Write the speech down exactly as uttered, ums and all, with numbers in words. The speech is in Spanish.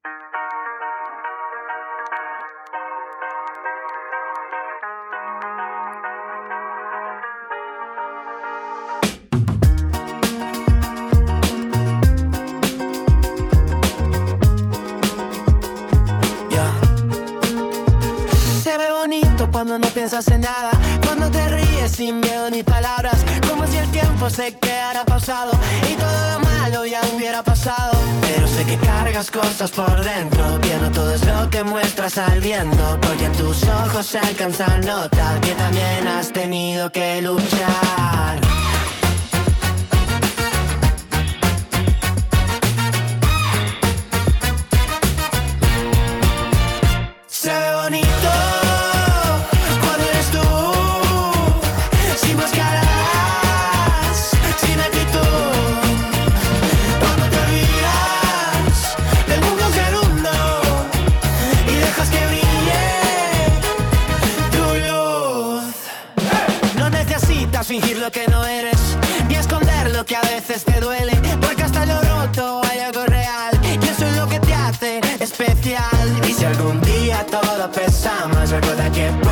Cuando no piensas en nada, cuando te ríes sin miedo ni palabras, como si el tiempo se quedara pausado y todo lo malo ya hubiera pasado. Pero sé que cargas cosas por dentro, que no todo es lo que muestras al viento, porque en tus ojos se alcanza a notar que también has tenido que luchar. Se ve bonito fingir lo que no eres, ni esconder lo que a veces te duele, porque hasta lo roto hay algo real, y eso es lo que te hace especial. Y si algún día todo pesa más, recuerda que